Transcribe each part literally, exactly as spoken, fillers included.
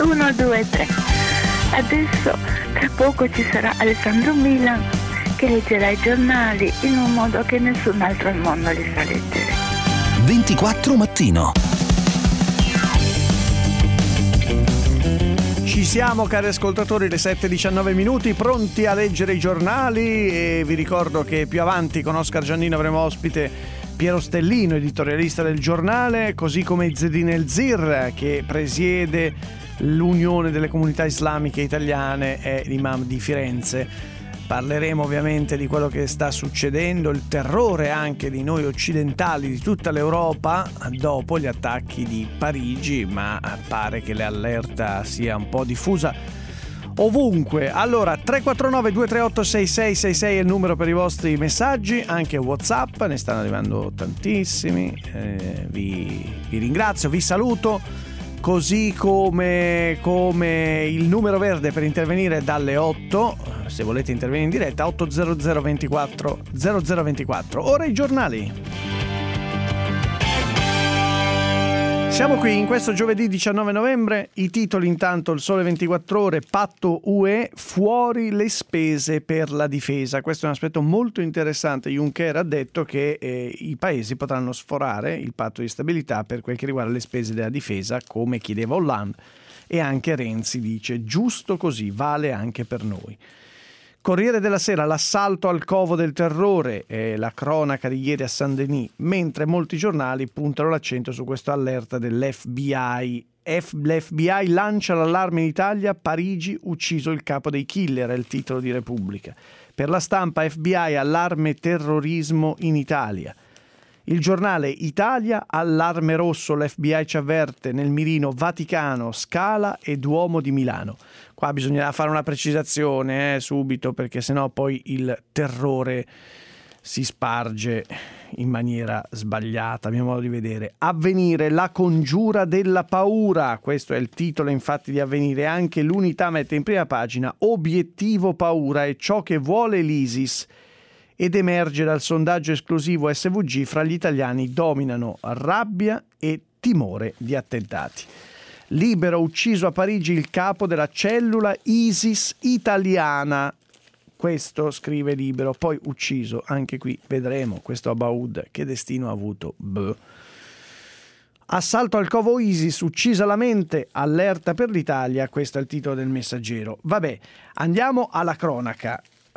uno, due, tre. Adesso tra poco ci sarà Alessandro Milan che leggerà i giornali in un modo che nessun altro al mondo li sa leggere. ventiquattro mattino. Ci siamo, cari ascoltatori, le sette e diciannove minuti, pronti a leggere i giornali, e vi ricordo che più avanti con Oscar Giannino avremo ospite Piero Stellino, editorialista del giornale, così come Zedin El Zir, che presiede l'Unione delle Comunità Islamiche Italiane, è l'imam di Firenze. Parleremo ovviamente di quello che sta succedendo, il terrore anche di noi occidentali, di tutta l'Europa, dopo gli attacchi di Parigi, ma pare che l'allerta sia un po' diffusa ovunque. Allora, tre quattro nove due tre otto sei sei sei sei è il numero per i vostri messaggi, anche WhatsApp, ne stanno arrivando tantissimi, eh, vi, vi ringrazio, vi saluto. Così come, come il numero verde per intervenire dalle otto, se volete intervenire in diretta, otto zero zero ventiquattro zero zero ventiquattro. Ora i giornali. Siamo qui in questo giovedì diciannove novembre, i titoli intanto: il Sole ventiquattro Ore, patto U E, fuori le spese per la difesa. Questo è un aspetto molto interessante. Juncker ha detto che eh, i paesi potranno sforare il patto di stabilità per quel che riguarda le spese della difesa, come chiedeva Hollande, e anche Renzi dice giusto così, vale anche per noi. Corriere della Sera, l'assalto al covo del terrore, è la cronaca di ieri a Saint-Denis, mentre molti giornali puntano l'accento su questo allerta dell'F B I. F- L'F B I lancia l'allarme in Italia, Parigi ucciso il capo dei killer, è il titolo di Repubblica. Per la Stampa, F B I, allarme terrorismo in Italia. Il Giornale, Italia, allarme rosso, l'F B I ci avverte, nel mirino Vaticano, Scala e Duomo di Milano. Qua bisognerà fare una precisazione eh, subito, perché sennò poi il terrore si sparge in maniera sbagliata, a mio modo di vedere. Avvenire, la congiura della paura, questo è il titolo infatti di Avvenire. Anche l'Unità mette in prima pagina, obiettivo paura è ciò che vuole l'ISIS. Ed emerge dal sondaggio esclusivo S V G, fra gli italiani dominano rabbia e timore di attentati. Libero, ucciso a Parigi il capo della cellula ISIS italiana. Questo scrive Libero, poi ucciso, anche qui vedremo questo Abaoud che destino ha avuto. Beh. Assalto al covo ISIS, uccisa la mente, allerta per l'Italia, questo è il titolo del Messaggero. Vabbè, andiamo alla cronaca.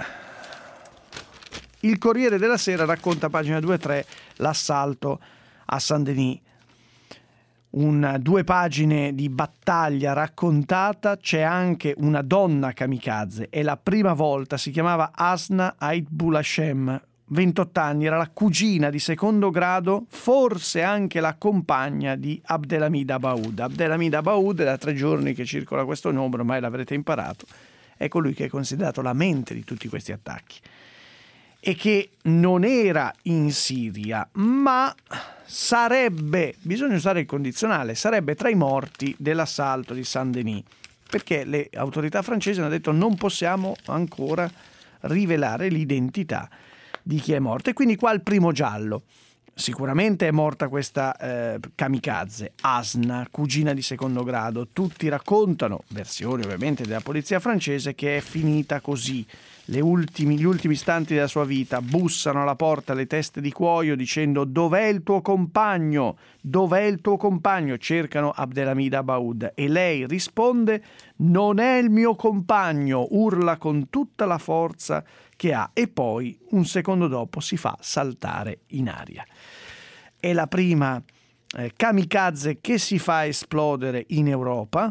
Il Corriere della Sera racconta, pagina due e tre, l'assalto a Saint-Denis. Un, due pagine di battaglia raccontata, c'è anche una donna kamikaze, è la prima volta, si chiamava Asna Aitbulashem, ventotto anni, era la cugina di secondo grado, forse anche la compagna di Abdelhamid Abaoud. Abdelhamid Abaoud, da tre giorni che circola questo nome, ormai l'avrete imparato, è colui che è considerato la mente di tutti questi attacchi. E che non era in Siria, ma sarebbe, bisogna usare il condizionale, sarebbe tra i morti dell'assalto di Saint-Denis, perché le autorità francesi hanno detto non possiamo ancora rivelare l'identità di chi è morto. E quindi qua il primo giallo. Sicuramente è morta questa eh, kamikaze, Asna, cugina di secondo grado. Tutti raccontano, versioni ovviamente della polizia francese, che è finita così. Le ultimi, gli ultimi istanti della sua vita, bussano alla porta le teste di cuoio dicendo dov'è il tuo compagno? Dov'è il tuo compagno? Cercano Abdelhamid Abaoud e lei risponde non è il mio compagno, urla con tutta la forza che ha e poi un secondo dopo si fa saltare in aria. È la prima eh, kamikaze che si fa esplodere in Europa.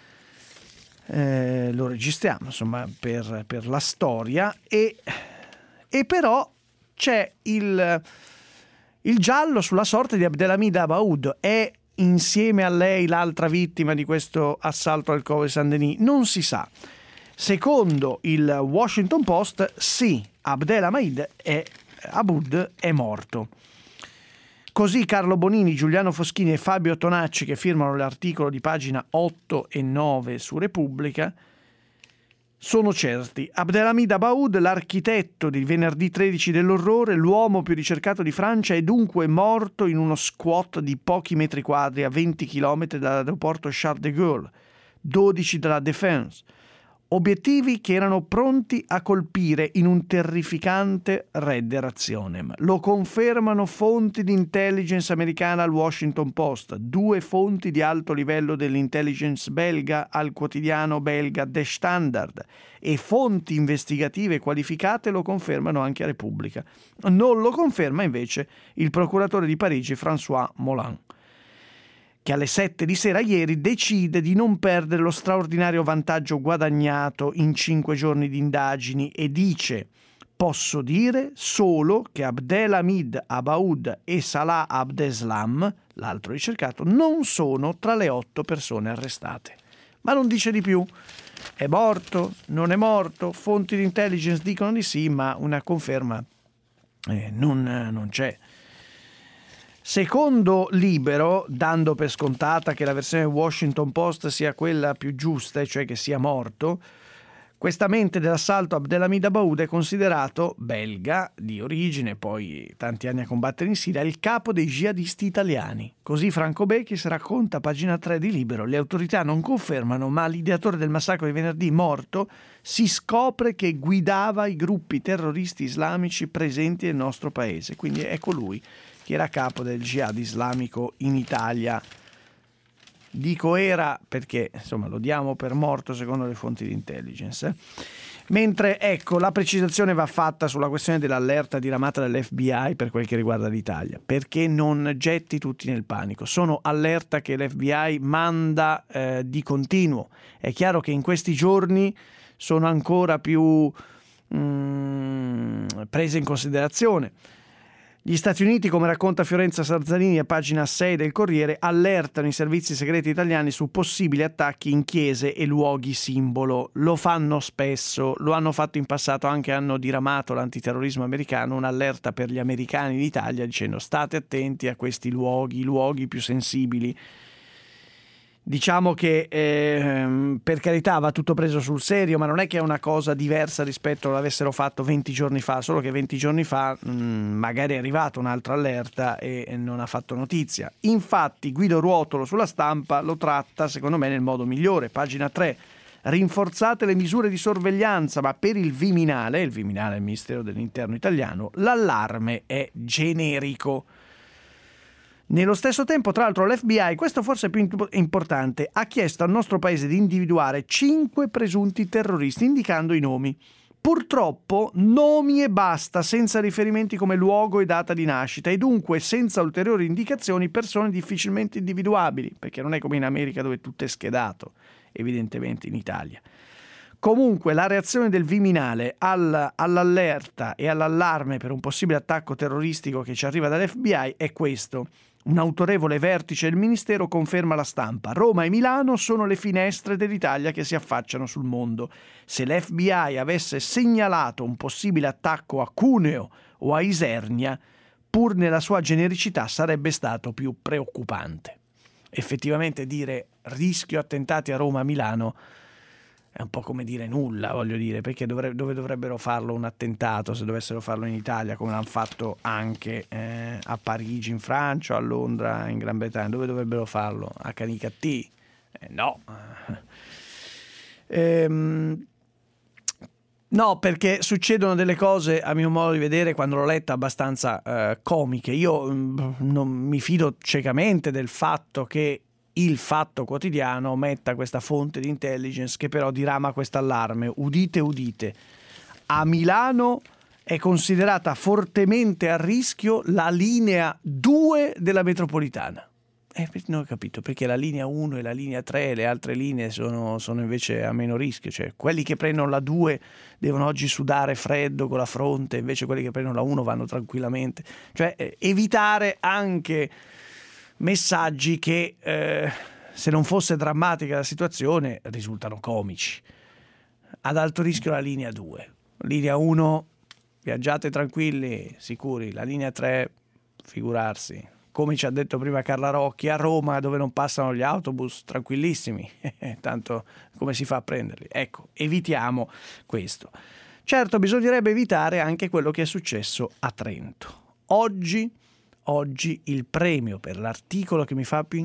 Eh, lo registriamo insomma per, per la storia e, e però c'è il, il giallo sulla sorte di Abdelhamid Abaoud. È insieme a lei l'altra vittima di questo assalto al covo di Saint-Denis? Non si sa. Secondo il Washington Post, sì, Abdelhamid è, Abaoud è morto. Così Carlo Bonini, Giuliano Foschini e Fabio Tonacci, che firmano l'articolo di pagina otto e nove su Repubblica, sono certi. Abdelhamid Abaoud, l'architetto di venerdì tredici dell'orrore, l'uomo più ricercato di Francia, è dunque morto in uno squat di pochi metri quadri a venti chilometri dall'aeroporto Charles de Gaulle. dodici dalla Défense. Obiettivi che erano pronti a colpire in un terrificante Redder Rationem. Lo confermano fonti di intelligence americana al Washington Post, due fonti di alto livello dell'intelligence belga al quotidiano belga De Standard, e fonti investigative qualificate lo confermano anche a Repubblica. Non lo conferma invece il procuratore di Parigi François Molin, che alle sette di sera ieri decide di non perdere lo straordinario vantaggio guadagnato in cinque giorni di indagini e dice: posso dire solo che Abdelhamid Abaoud e Salah Abdeslam, l'altro ricercato, non sono tra le otto persone arrestate. Ma non dice di più. È morto? Non è morto? Fonti di intelligence dicono di sì, ma una conferma eh, non, non c'è. Secondo Libero, dando per scontata che la versione Washington Post sia quella più giusta, e cioè che sia morto, questa mente dell'assalto Abdelhamid Abaoud è considerato, belga di origine, poi tanti anni a combattere in Siria, il capo dei jihadisti italiani. Così Franco Bechis racconta, pagina tre di Libero: le autorità non confermano, ma l'ideatore del massacro di venerdì, morto, si scopre che guidava i gruppi terroristi islamici presenti nel nostro paese. Quindi è colui che era capo del jihad islamico in Italia. Dico era perché, insomma, lo diamo per morto secondo le fonti di intelligence. Eh? Mentre, ecco, la precisazione va fatta sulla questione dell'allerta diramata dall'F B I per quel che riguarda l'Italia, perché non getti tutti nel panico. Sono allerta che l'F B I manda eh, di continuo. È chiaro che in questi giorni sono ancora più mm, prese in considerazione. Gli Stati Uniti, come racconta Fiorenza Sarzanini a pagina sei del Corriere, allertano i servizi segreti italiani su possibili attacchi in chiese e luoghi simbolo. Lo fanno spesso, lo hanno fatto in passato, anche hanno diramato l'antiterrorismo americano, un'allerta per gli americani in Italia dicendo: state attenti a questi luoghi, luoghi più sensibili. Diciamo che eh, per carità va tutto preso sul serio, ma non è che è una cosa diversa rispetto all'avessero fatto venti giorni fa, solo che venti giorni fa mh, magari è arrivata un'altra allerta e, e non ha fatto notizia. Infatti Guido Ruotolo sulla Stampa lo tratta secondo me nel modo migliore, pagina tre: rinforzate le misure di sorveglianza, ma per il Viminale, il Viminale è il Ministero dell'Interno italiano, l'allarme è generico. Nello stesso tempo, tra l'altro, l'F B I, questo forse è più importante, ha chiesto al nostro paese di individuare cinque presunti terroristi, indicando i nomi. Purtroppo nomi e basta, senza riferimenti come luogo e data di nascita, e dunque senza ulteriori indicazioni persone difficilmente individuabili, perché non è come in America dove tutto è schedato, evidentemente in Italia. Comunque la reazione del Viminale all, all'allerta e all'allarme per un possibile attacco terroristico che ci arriva dall'F B I è questo. Un autorevole vertice del Ministero conferma alla Stampa: Roma e Milano sono le finestre dell'Italia che si affacciano sul mondo. Se l'F B I avesse segnalato un possibile attacco a Cuneo o a Isernia, pur nella sua genericità sarebbe stato più preoccupante. Effettivamente dire rischio attentati a Roma e Milano è un po' come dire nulla, voglio dire, perché dovre- dove dovrebbero farlo un attentato se dovessero farlo in Italia, come l'hanno fatto anche eh, a Parigi in Francia, a Londra in Gran Bretagna? Dove dovrebbero farlo? A Canicattì? Eh, no. Ehm, no, perché succedono delle cose, a mio modo di vedere, quando l'ho letta, abbastanza eh, comiche. Io mh, non mi fido ciecamente del fatto che il Fatto Quotidiano metta questa fonte di intelligence che però dirama questo allarme. Udite, udite. A Milano è considerata fortemente a rischio la linea due della metropolitana. Eh, non ho capito perché la linea uno e la linea tre e le altre linee sono, sono invece a meno rischio. Cioè, quelli che prendono la due devono oggi sudare freddo con la fronte, invece quelli che prendono la uno vanno tranquillamente. Cioè, eh, evitare anche messaggi che, eh, se non fosse drammatica la situazione, risultano comici. Ad alto rischio la linea due. Linea uno, viaggiate tranquilli, sicuri. La linea tre, figurarsi. Come ci ha detto prima Carla Rocchi, a Roma, dove non passano gli autobus, tranquillissimi. Tanto come si fa a prenderli? Ecco, evitiamo questo. Certo, bisognerebbe evitare anche quello che è successo a Trento. Oggi Oggi il premio per l'articolo che mi fa più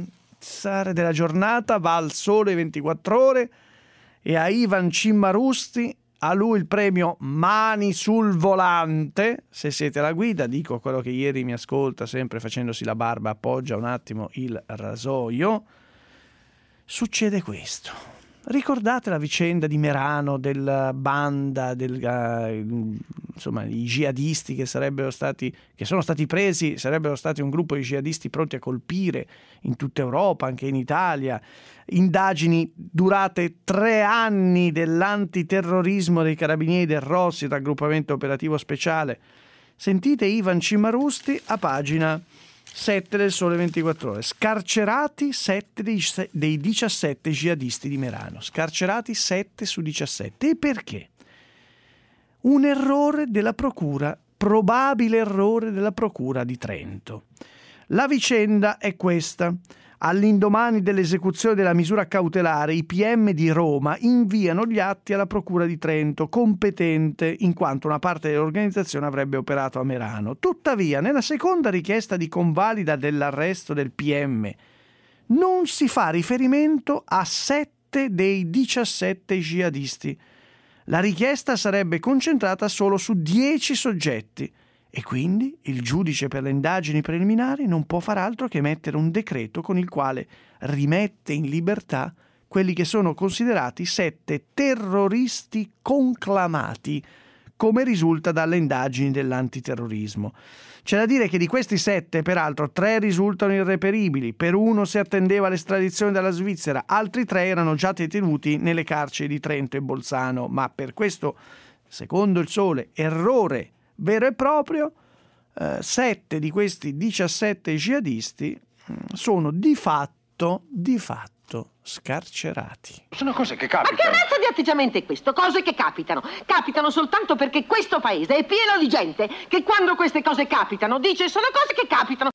Svizzera della giornata va al Sole ventiquattro Ore e a Ivan Cimmarusti, a lui il premio Mani sul volante. Se siete alla guida, dico quello che ieri mi ascolta sempre facendosi la barba, appoggia un attimo il rasoio. Succede questo. Ricordate la vicenda di Merano, della banda, del, uh, insomma, i jihadisti che sarebbero stati, che sono stati presi, sarebbero stati un gruppo di jihadisti pronti a colpire in tutta Europa, anche in Italia. Indagini durate tre anni dell'antiterrorismo dei Carabinieri del Rossi, raggruppamento operativo speciale. Sentite Ivan Cimmarusti a pagina sette del Sole ventiquattro Ore. Scarcerati sette dei, dei diciassette jihadisti di Merano. Scarcerati sette su diciassette. E perché? Un errore della procura, probabile errore della procura di Trento. La vicenda è questa. All'indomani dell'esecuzione della misura cautelare, i P M di Roma inviano gli atti alla Procura di Trento, competente in quanto una parte dell'organizzazione avrebbe operato a Merano. Tuttavia, nella seconda richiesta di convalida dell'arresto del P M, non si fa riferimento a sette dei diciassette jihadisti. La richiesta sarebbe concentrata solo su dieci soggetti. E quindi il giudice per le indagini preliminari non può far altro che emettere un decreto con il quale rimette in libertà quelli che sono considerati sette terroristi conclamati, come risulta dalle indagini dell'antiterrorismo. C'è da dire che di questi sette, peraltro, tre risultano irreperibili, per uno si attendeva l'estradizione dalla Svizzera, altri tre erano già detenuti nelle carceri di Trento e Bolzano, ma per questo, secondo il Sole, errore vero e proprio, eh, sette di questi diciassette jihadisti mh, sono di fatto, di fatto scarcerati. Sono cose che capitano. Ma che razza di atteggiamento è questo? Cose che capitano. Capitano soltanto perché questo paese è pieno di gente che quando queste cose capitano dice sono cose che capitano.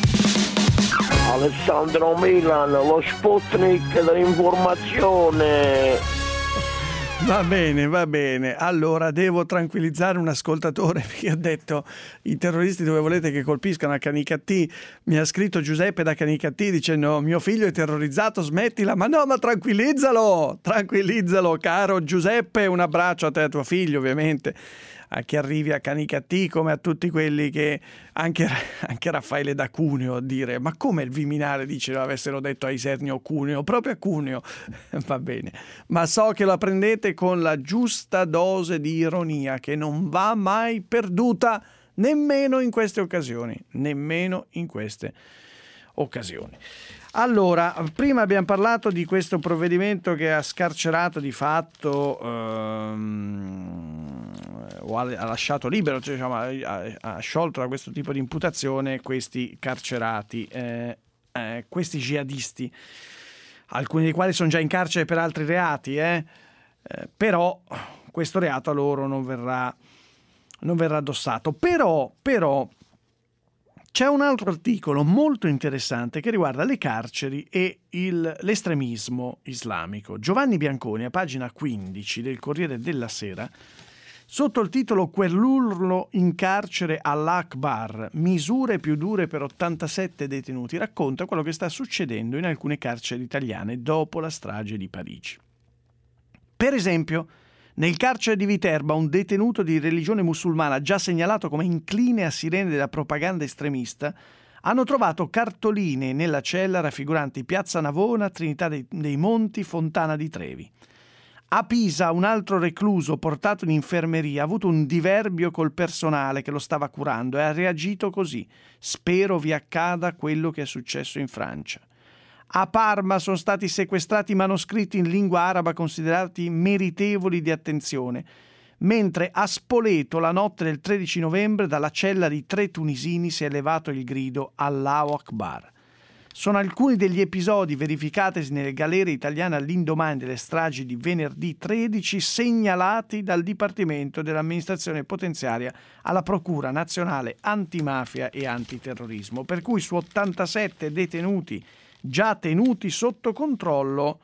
Alessandro Milan, lo Sputnik dell'informazione. Va bene, va bene. Allora devo tranquillizzare un ascoltatore perché ha detto i terroristi dove volete che colpiscano a Canicattì. Mi ha scritto Giuseppe da Canicattì dicendo mio figlio è terrorizzato, smettila. Ma no, ma tranquillizzalo, tranquillizzalo caro Giuseppe. Un abbraccio a te e a tuo figlio ovviamente. A chi arrivi a Canicattì come a tutti quelli che anche, anche Raffaele da Cuneo a dire ma come il Viminale dice lo avessero detto a Isernio Cuneo, proprio a Cuneo. Va bene, ma so che la prendete con la giusta dose di ironia che non va mai perduta nemmeno in queste occasioni, nemmeno in queste occasioni. Allora, prima abbiamo parlato di questo provvedimento che ha scarcerato di fatto ehm, o ha, ha lasciato libero, cioè, diciamo, ha, ha sciolto da questo tipo di imputazione questi carcerati, eh, eh, questi jihadisti, alcuni dei quali sono già in carcere per altri reati, eh, eh, però questo reato a loro non verrà, non verrà addossato. Però, però c'è un altro articolo molto interessante che riguarda le carceri e il, l'estremismo islamico. Giovanni Bianconi, a pagina quindici del Corriere della Sera, sotto il titolo Quell'urlo in carcere all'Akbar, misure più dure per ottantasette detenuti, racconta quello che sta succedendo in alcune carceri italiane dopo la strage di Parigi. Per esempio, nel carcere di Viterbo, un detenuto di religione musulmana già segnalato come incline a sirene della propaganda estremista hanno trovato cartoline nella cella raffiguranti Piazza Navona, Trinità dei, dei Monti, Fontana di Trevi. A Pisa un altro recluso portato in infermeria ha avuto un diverbio col personale che lo stava curando e ha reagito così: spero vi accada quello che è successo in Francia. A Parma sono stati sequestrati manoscritti in lingua araba considerati meritevoli di attenzione, mentre a Spoleto la notte del tredici novembre dalla cella di tre tunisini si è elevato il grido Allahu Akbar. Sono alcuni degli episodi verificatisi nelle galere italiane all'indomani delle stragi di venerdì tredici segnalati dal Dipartimento dell'Amministrazione Potenziaria alla Procura Nazionale Antimafia e Antiterrorismo, per cui su ottantasette detenuti già tenuti sotto controllo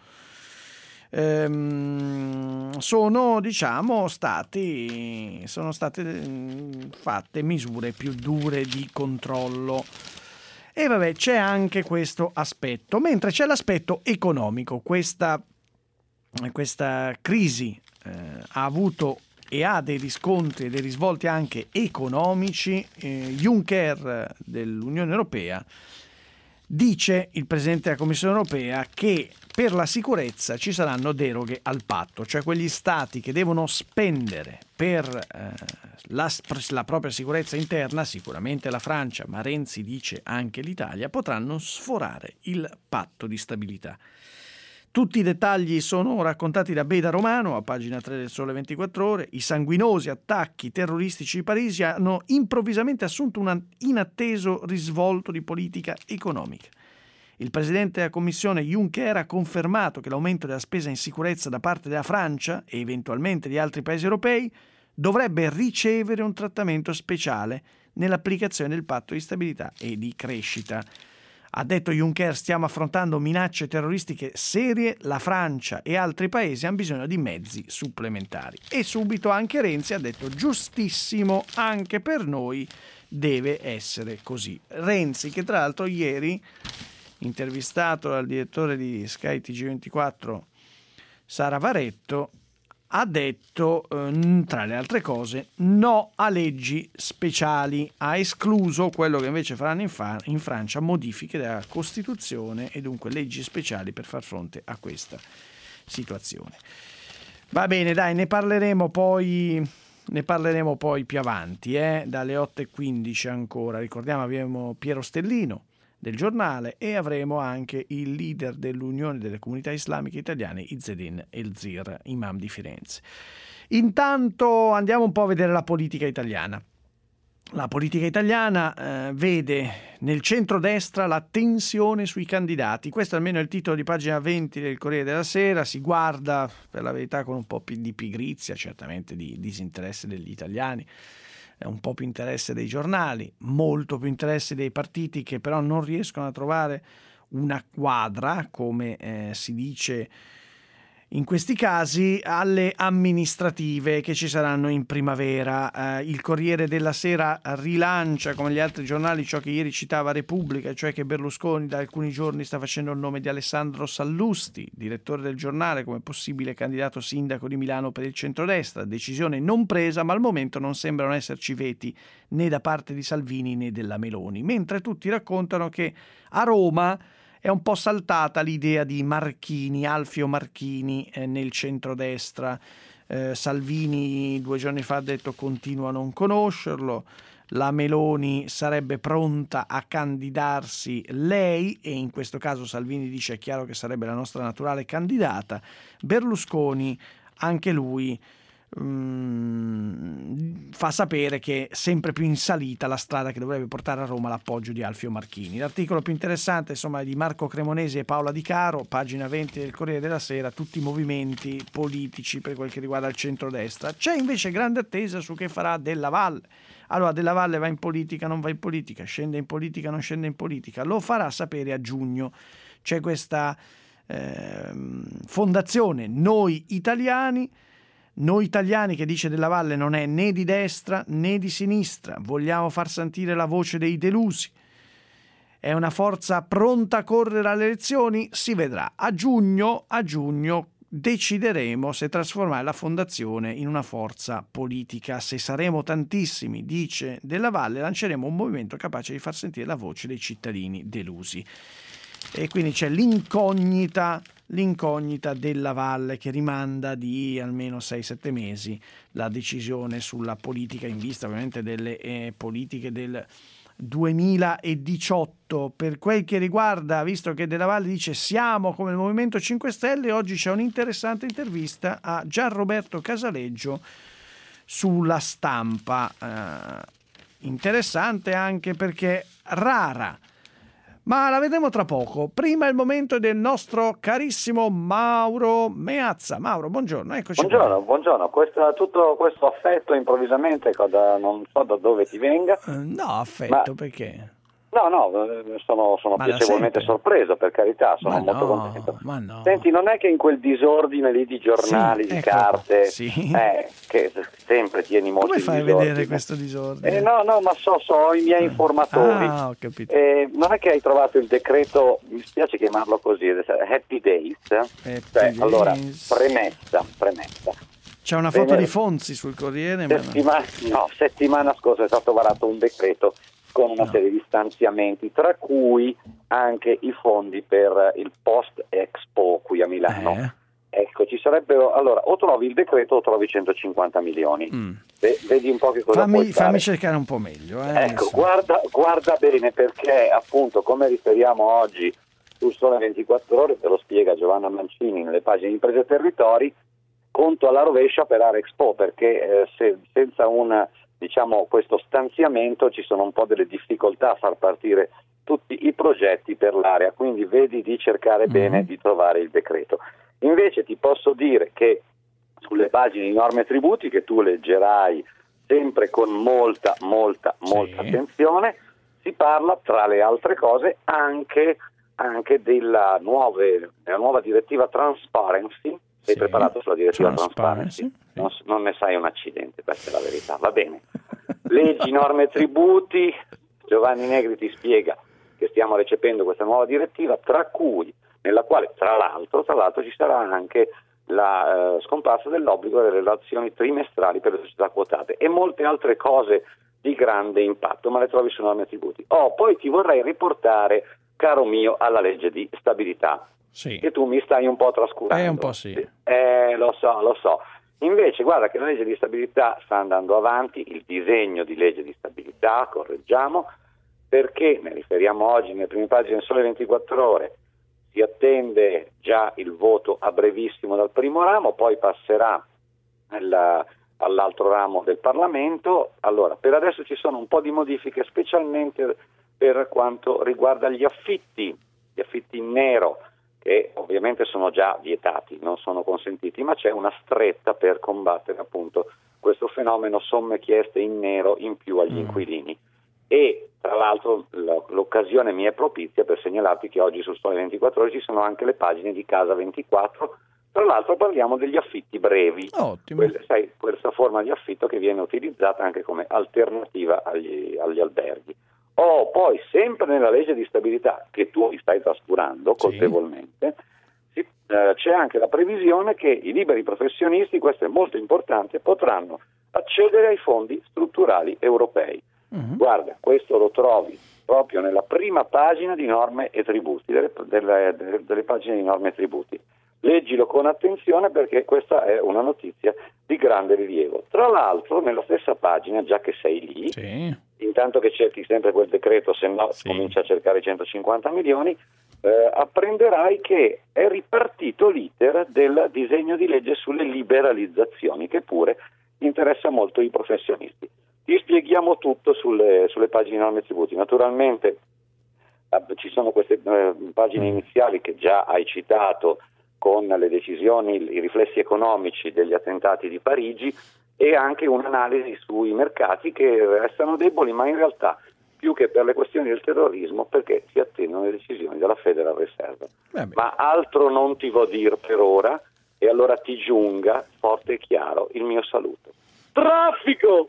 ehm, sono diciamo stati sono state fatte misure più dure di controllo. E vabbè, c'è anche questo aspetto, mentre c'è l'aspetto economico. Questa, questa crisi eh, ha avuto e ha dei riscontri e dei risvolti anche economici. eh, Juncker dell'Unione Europea dice, il Presidente della Commissione Europea, che per la sicurezza ci saranno deroghe al patto, cioè quegli stati che devono spendere per eh, la, la propria sicurezza interna, sicuramente la Francia, ma Renzi dice anche l'Italia, potranno sforare il patto di stabilità. Tutti i dettagli sono raccontati da Beda Romano a pagina tre del Sole ventiquattro Ore. I sanguinosi attacchi terroristici di Parigi hanno improvvisamente assunto un inatteso risvolto di politica economica. Il presidente della Commissione Juncker ha confermato che l'aumento della spesa in sicurezza da parte della Francia e eventualmente di altri paesi europei dovrebbe ricevere un trattamento speciale nell'applicazione del patto di stabilità e di crescita. Ha detto Juncker, stiamo affrontando minacce terroristiche serie, la Francia e altri paesi hanno bisogno di mezzi supplementari. E subito anche Renzi ha detto, giustissimo, anche per noi deve essere così. Renzi, che tra l'altro ieri, intervistato dal direttore di Sky T G ventiquattro, Sara Varetto, ha detto, eh, tra le altre cose, no a leggi speciali. Ha escluso quello che invece faranno in, fa- in Francia, modifiche della Costituzione e dunque leggi speciali per far fronte a questa situazione. Va bene, dai, ne parleremo poi, ne parleremo poi più avanti, eh? Dalle otto e quindici ancora. Ricordiamo, abbiamo Piero Stellino del Giornale e avremo anche il leader dell'Unione delle Comunità Islamiche Italiane, Izzedine El-Zir, imam di Firenze. Intanto andiamo un po' a vedere la politica italiana. La politica italiana eh, vede nel centrodestra la tensione sui candidati. Questo almeno è il titolo di pagina venti del Corriere della Sera. Si guarda, per la verità, con un po' più di pigrizia, certamente di disinteresse degli italiani, un po' più interesse dei giornali, molto più interesse dei partiti, che però non riescono a trovare una quadra, come eh, si dice in questi casi, alle amministrative che ci saranno in primavera. Eh, il Corriere della Sera rilancia, come gli altri giornali, ciò che ieri citava Repubblica, cioè che Berlusconi da alcuni giorni sta facendo il nome di Alessandro Sallusti, direttore del Giornale, come possibile candidato sindaco di Milano per il centrodestra. Decisione non presa, ma al momento non sembrano esserci veti né da parte di Salvini né della Meloni, mentre tutti raccontano che a Roma è un po' saltata l'idea di Marchini, Alfio Marchini eh, nel centrodestra. Eh, Salvini due giorni fa ha detto continua a non conoscerlo, la Meloni sarebbe pronta a candidarsi lei e in questo caso Salvini dice è chiaro che sarebbe la nostra naturale candidata. Berlusconi, anche lui, fa sapere che è sempre più in salita la strada che dovrebbe portare a Roma l'appoggio di Alfio Marchini. L'articolo più interessante, insomma, è di Marco Cremonesi e Paola Di Caro, pagina venti del Corriere della Sera, tutti i movimenti politici per quel che riguarda il centrodestra. C'è invece grande attesa su che farà Della Valle. Allora, Della Valle va in politica, non va in politica, scende in politica, non scende in politica, lo farà sapere a giugno. C'è questa eh, fondazione Noi Italiani, Noi Italiani, che dice Della Valle non è né di destra né di sinistra, vogliamo far sentire la voce dei delusi. È una forza pronta a correre alle elezioni? Si vedrà. A giugno, a giugno decideremo se trasformare la fondazione in una forza politica. Se saremo tantissimi, dice Della Valle, lanceremo un movimento capace di far sentire la voce dei cittadini delusi. E quindi c'è l'incognita l'incognita Della Valle, che rimanda di almeno sei sette mesi la decisione sulla politica, in vista ovviamente delle eh, politiche del duemiladiciotto. Per quel che riguarda, visto che Della Valle dice siamo come il Movimento cinque Stelle, oggi c'è un'interessante intervista a Gianroberto Casaleggio sulla Stampa, eh, interessante anche perché rara, ma la vedremo tra poco. Prima è il momento del nostro carissimo Mauro Meazza. Mauro, buongiorno, eccoci. Buongiorno, qua. buongiorno. Questo, tutto questo affetto improvvisamente, da, non so da dove ti venga. Uh, no, affetto, ma, perché? No, no, sono, sono piacevolmente sorpreso, per carità, sono ma molto no, contento. Ma no. Senti, non è che in quel disordine lì di giornali, sì, di ecco, carte, sì. eh, che sempre tieni molto come fai a disordine. vedere questo disordine? Eh, no, no, ma so, so, ho i miei informatori. Ah, ho capito. Eh, non è che hai trovato il decreto, mi spiace chiamarlo così, Happy Days. Happy cioè, Days. Allora, premessa, premessa. C'è una foto Bene, di Fonzi sul Corriere? Settima- no, settimana scorsa è stato varato un decreto con una no. serie di stanziamenti, tra cui anche i fondi per il post Expo qui a Milano. Eh. Ecco, ci sarebbero, allora, o trovi il decreto o trovi centocinquanta milioni. Mm. V- vedi un po' che cosa fammi, puoi fare. Fammi cercare un po' meglio. Eh, ecco, guarda, guarda bene, perché appunto, come riferiamo oggi sul Sole ventiquattro Ore, te lo spiega Giovanna Mancini nelle pagine Imprese e Territori, conto alla rovescia per Arexpo, perché eh, se, senza un, diciamo, questo stanziamento ci sono un po' delle difficoltà a far partire tutti i progetti per l'area, quindi vedi di cercare mm. bene di trovare il decreto. Invece ti posso dire che sulle pagine di norme e tributi, che tu leggerai sempre con molta, molta, molta sì. attenzione, si parla tra le altre cose anche, anche della, nuove, della nuova direttiva Transparency. Sei sì. preparato sulla direttiva Transparency? Sì. Non, non ne sai un accidente, questa è la verità, va bene. Leggi, norme e tributi, Giovanni Negri ti spiega che stiamo recependo questa nuova direttiva, tra cui, nella quale tra l'altro, tra l'altro ci sarà anche la eh, scomparsa dell'obbligo delle relazioni trimestrali per le società quotate e molte altre cose di grande impatto, ma le trovi su norme e tributi. Oh, poi ti vorrei riportare, caro mio, alla legge di stabilità. Sì. Che tu mi stai un po' trascurando. Eh, un po' sì. Eh, lo so, lo so. Invece, guarda che la legge di stabilità sta andando avanti, il disegno di legge di stabilità, correggiamo, perché ne riferiamo oggi nelle prime pagine del Sole ventiquattro Ore, si attende già il voto a brevissimo dal primo ramo, poi passerà nella, all'altro ramo del Parlamento. Allora, per adesso ci sono un po' di modifiche, specialmente per quanto riguarda gli affitti, gli affitti in nero, che ovviamente sono già vietati, non sono consentiti, ma c'è una stretta per combattere appunto questo fenomeno, somme chieste in nero in più agli mm. inquilini. E tra l'altro l'occasione mi è propizia per segnalarti che oggi sul Sole ventiquattro Ore ci sono anche le pagine di Casa ventiquattro, tra l'altro parliamo degli affitti brevi. Ottimo. Quelle, sai, questa forma di affitto che viene utilizzata anche come alternativa agli, agli alberghi. Oh, poi sempre nella legge di stabilità, che tu mi stai trascurando sì. colpevolmente, si, eh, c'è anche la previsione che i liberi professionisti, questo è molto importante, potranno accedere ai fondi strutturali europei. Uh-huh. Guarda, questo lo trovi proprio nella prima pagina di norme e tributi, delle, delle, delle, delle pagine di norme e tributi. Leggilo con attenzione perché questa è una notizia di grande rilievo. Tra l'altro, nella stessa pagina, già che sei lì, sì. intanto che cerchi sempre quel decreto, se no sì. comincia a cercare centocinquanta milioni, eh, apprenderai che è ripartito l'iter del disegno di legge sulle liberalizzazioni, che pure interessa molto i professionisti. Ti spieghiamo tutto sulle, sulle pagine norme e tributi. Naturalmente eh, ci sono queste eh, pagine iniziali che già hai citato, con le decisioni, i riflessi economici degli attentati di Parigi e anche un'analisi sui mercati che restano deboli, ma in realtà più che per le questioni del terrorismo, perché si attendono le decisioni della Federal Reserve. Ma altro non ti vo' dire per ora, e allora ti giunga forte e chiaro il mio saluto. Traffico!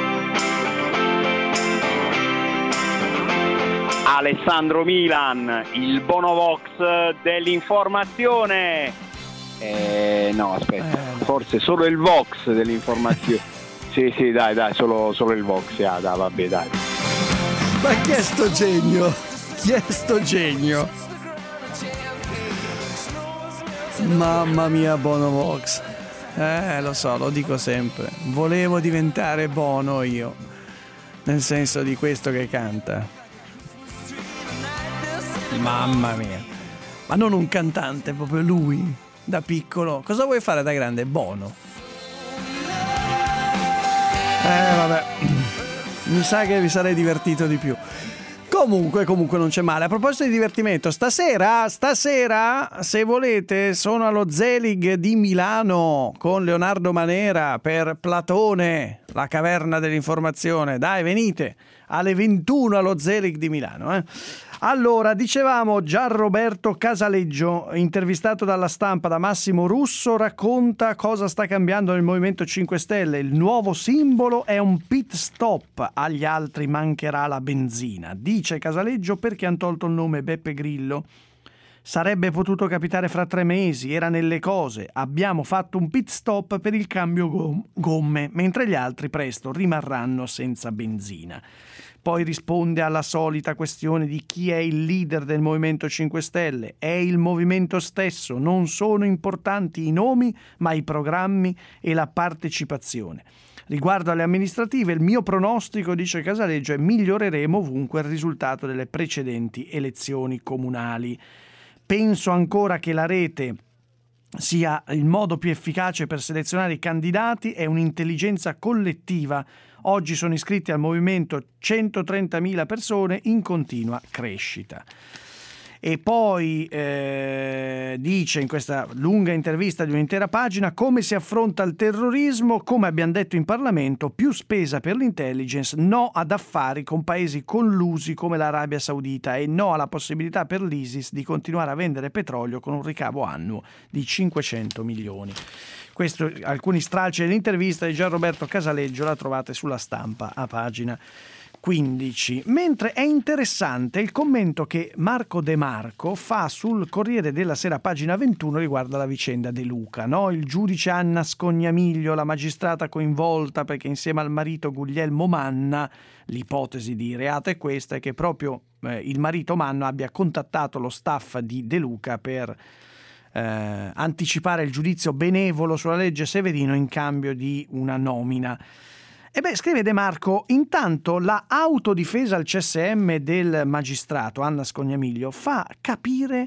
Alessandro Milan, il Bonovox dell'informazione. Eh, no, aspetta, eh, forse solo il Vox dell'informazione. sì, sì, dai, dai, solo, solo il Vox. Ah, dai, vabbè, dai. Ma chi è sto genio? Chi è sto genio? Mamma mia, Bonovox. Eh, lo so, lo dico sempre. Volevo diventare Bono io, nel senso di questo che canta. Mamma mia, ma non un cantante, proprio lui, da piccolo. Cosa vuoi fare da grande? Bono. Eh vabbè, mi sa che vi sarei divertito di più. Comunque, comunque non c'è male. A proposito di divertimento, stasera, stasera, se volete, sono allo Zelig di Milano con Leonardo Manera per Platone, la caverna dell'informazione. Dai, venite alle ventuno allo Zelig di Milano, eh. Allora, dicevamo, Gianroberto Casaleggio, intervistato dalla Stampa da Massimo Russo, racconta cosa sta cambiando nel Movimento cinque Stelle. Il nuovo simbolo è un pit stop, agli altri mancherà la benzina. Dice Casaleggio perché hanno tolto il nome Beppe Grillo. Sarebbe potuto capitare fra tre mesi, era nelle cose. Abbiamo fatto un pit stop per il cambio gom- gomme, mentre gli altri presto rimarranno senza benzina. Poi risponde alla solita questione di chi è il leader del Movimento cinque Stelle. È il movimento stesso, non sono importanti i nomi, ma i programmi e la partecipazione. Riguardo alle amministrative, il mio pronostico, dice Casaleggio, è miglioreremo ovunque il risultato delle precedenti elezioni comunali. Penso ancora che la rete sia il modo più efficace per selezionare i candidati e un'intelligenza collettiva. Oggi sono iscritti al movimento centotrentamila persone in continua crescita. E poi eh, dice in questa lunga intervista di un'intera pagina come si affronta il terrorismo, come abbiamo detto in Parlamento, più spesa per l'intelligence, no ad affari con paesi collusi come l'Arabia Saudita e no alla possibilità per l'ISIS di continuare a vendere petrolio con un ricavo annuo di cinquecento milioni. Questo, alcuni stralci dell'intervista di Gianroberto Casaleggio, la trovate sulla Stampa a pagina quindici. Mentre è interessante il commento che Marco De Marco fa sul Corriere della Sera, pagina ventuno, riguardo alla vicenda De Luca, no? Il giudice Anna Scognamiglio, la magistrata coinvolta perché insieme al marito Guglielmo Manna, l'ipotesi di reato è questa, è che proprio eh, il marito Manna abbia contattato lo staff di De Luca per Eh, anticipare il giudizio benevolo sulla legge Severino in cambio di una nomina. E beh, scrive De Marco, intanto la autodifesa al C S M del magistrato Anna Scognamiglio fa capire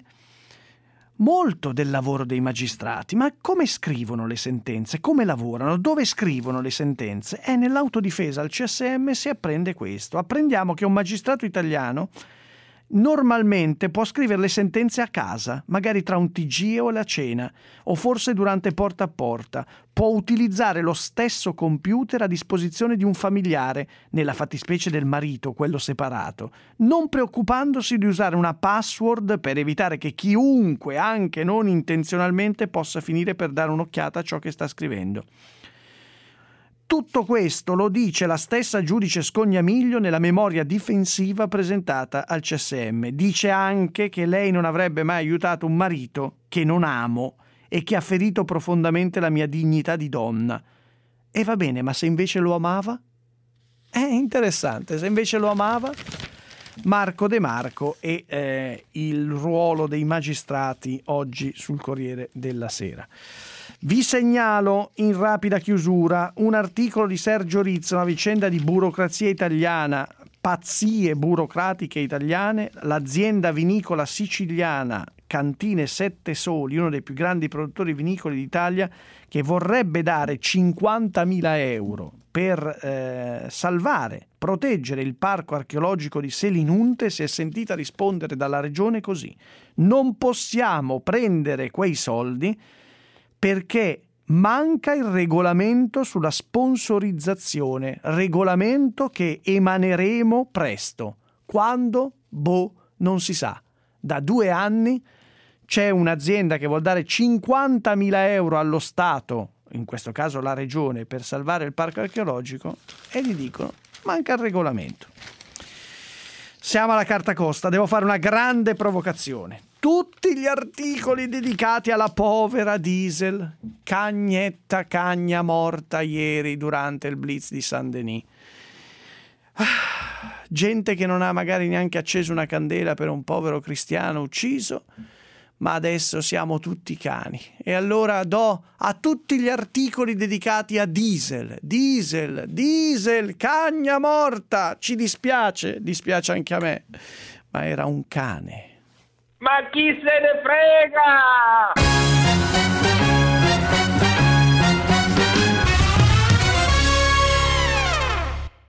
molto del lavoro dei magistrati. Ma come scrivono le sentenze? Come lavorano? Dove scrivono le sentenze? E nell'autodifesa al C S M si apprende questo. Apprendiamo che un magistrato italiano normalmente può scrivere le sentenze a casa, magari tra un T G o la cena, o forse durante porta a porta. Può utilizzare lo stesso computer a disposizione di un familiare, nella fattispecie del marito, quello separato, non preoccupandosi di usare una password per evitare che chiunque, anche non intenzionalmente, possa finire per dare un'occhiata a ciò che sta scrivendo. Tutto questo lo dice la stessa giudice Scognamiglio nella memoria difensiva presentata al C S M. Dice anche che lei non avrebbe mai aiutato un marito che non amo e che ha ferito profondamente la mia dignità di donna. E va bene, ma se invece lo amava? È interessante, se invece lo amava? Marco De Marco e eh, il ruolo dei magistrati oggi sul Corriere della Sera. Vi segnalo in rapida chiusura un articolo di Sergio Rizzo, una vicenda di burocrazia italiana, pazzie burocratiche italiane, l'azienda vinicola siciliana Cantine Sette Soli, uno dei più grandi produttori vinicoli d'Italia, che vorrebbe dare cinquantamila euro per eh, salvare, proteggere il parco archeologico di Selinunte, si è sentita rispondere dalla regione così: non possiamo prendere quei soldi perché manca il regolamento sulla sponsorizzazione, regolamento che emaneremo presto. Quando? Boh, non si sa. Da due anni c'è un'azienda che vuol dare cinquantamila euro allo Stato, in questo caso la regione, per salvare il parco archeologico, e gli dicono manca il regolamento. Siamo alla carta costa, devo fare una grande provocazione. Tutti gli articoli dedicati alla povera Diesel, cagnetta cagna morta ieri durante il blitz di Saint-Denis. Ah, gente che non ha magari neanche acceso una candela per un povero cristiano ucciso, ma adesso siamo tutti cani. E allora do a tutti gli articoli dedicati a Diesel, Diesel, Diesel, cagna morta. Ci dispiace, dispiace anche a me, ma era un cane. Ma chi se ne frega?